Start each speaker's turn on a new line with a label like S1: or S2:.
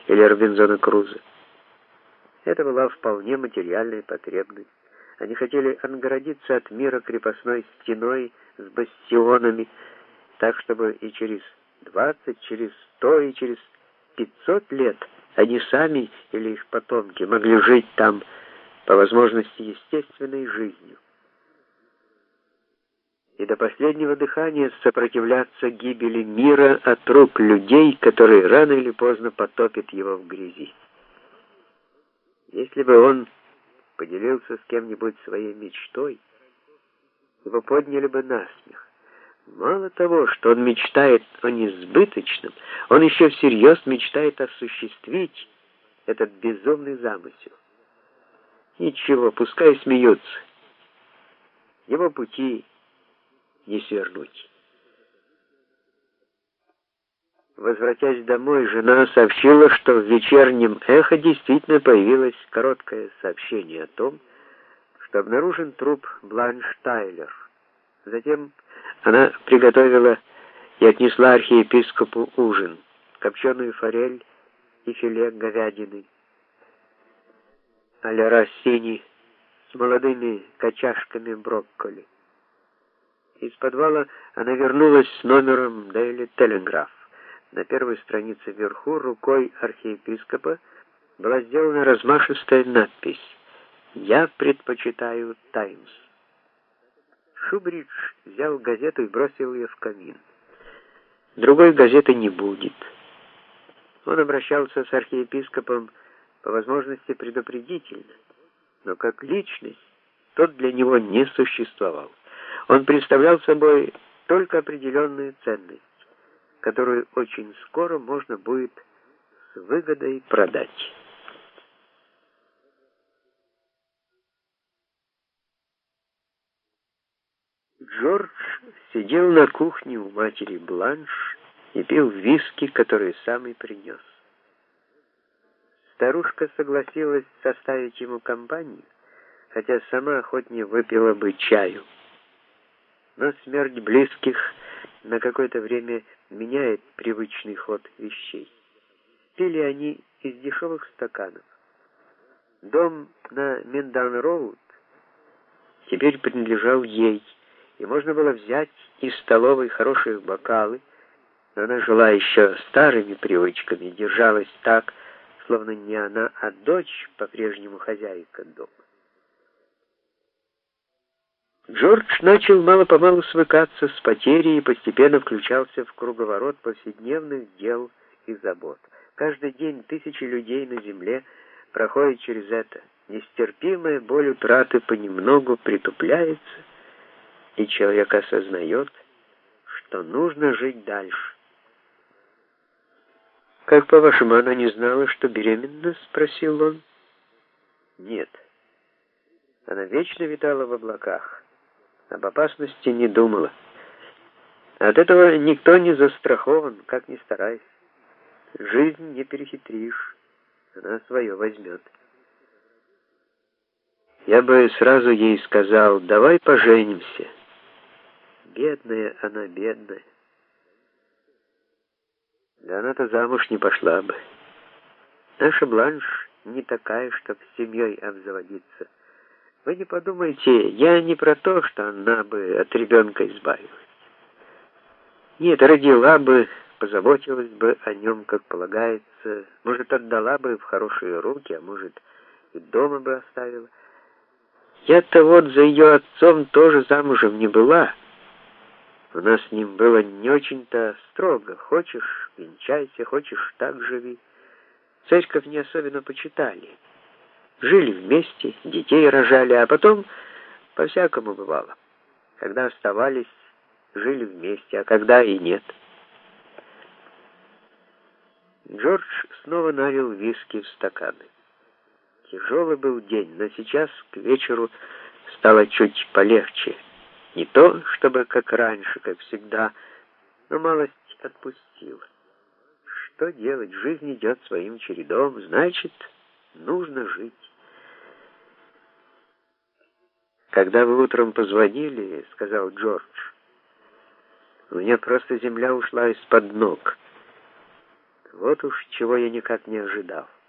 S1: или Робинзона Крузо. Это была вполне материальная потребность. Они хотели отгородиться от мира крепостной стеной с бастионами, так, чтобы и через 20, через 100 и через 500 лет они сами или их потомки могли жить там по возможности естественной жизнью. И до последнего дыхания сопротивляться гибели мира от рук людей, которые рано или поздно потопят его в грязи. Если бы он поделился с кем-нибудь своей мечтой, его подняли бы на смех. Мало того, что он мечтает о несбыточном, он еще всерьез мечтает осуществить этот безумный замысел. Ничего, пускай смеются. Его пути не свернуть. Возвратясь домой, жена сообщила, что в вечернем «Эхо» действительно появилось короткое сообщение о том, что обнаружен труп Бланш Тайлер. Затем она приготовила и отнесла архиепископу ужин: копченую форель и филе говядины а-ля Россини с молодыми кочашками брокколи. Из подвала она вернулась с номером Daily Telegraph. На первой странице вверху рукой архиепископа была сделана размашистая надпись: «Я предпочитаю Таймс». Шубридж взял газету и бросил ее в камин. Другой газеты не будет. Он обращался с архиепископом по возможности предупредительно, но как личность тот для него не существовал. Он представлял собой только определенную ценность, которую очень скоро можно будет с выгодой продать. Джордж сидел на кухне у матери Бланш и пил виски, который сам и принес. Старушка согласилась составить ему компанию, хотя сама охотнее выпила бы чаю. Но смерть близких на какое-то время меняет привычный ход вещей. Пили они из дешевых стаканов. Дом на Миндан-Роуд теперь принадлежал ей, и можно было взять из столовой хорошие бокалы, но она жила еще старыми привычками, держалась так, словно не она, а дочь по-прежнему хозяйка дома. Джордж начал мало-помалу свыкаться с потерей и постепенно включался в круговорот повседневных дел и забот. Каждый день тысячи людей на земле проходят через это. Нестерпимая боль утраты понемногу притупляется, и человек осознает, что нужно жить дальше. «Как, по-вашему, она не знала, что беременна?» — спросил он. «Нет. Она вечно витала в облаках, об опасности не думала. От этого никто не застрахован, как ни старайся. Жизнь не перехитришь, она свое возьмет. Я бы сразу ей сказал: давай поженимся. Бедная она, бедная. Да она-то замуж не пошла бы. Наша Бланш не такая, чтоб с семьей обзаводиться. Вы не подумайте, я не про то, что она бы от ребенка избавилась. Нет, родила бы, позаботилась бы о нем, как полагается, может, отдала бы в хорошие руки, а может, и дома бы оставила. Я-то вот за ее отцом тоже замужем не была. У нас с ним было не очень-то строго. Хочешь — венчайся, хочешь — так живи. Церковь не особенно почитали. Жили вместе, детей рожали, а потом по-всякому бывало. Когда оставались, жили вместе, а когда и нет. Джордж снова налил виски в стаканы. Тяжелый был день, но сейчас к вечеру стало чуть полегче. Не то, чтобы как раньше, как всегда, но малость отпустила. Что делать? Жизнь идет своим чередом, значит, нужно жить. «Когда вы утром позвонили, — сказал Джордж, — у меня просто земля ушла из-под ног. Вот уж чего я никак не ожидал.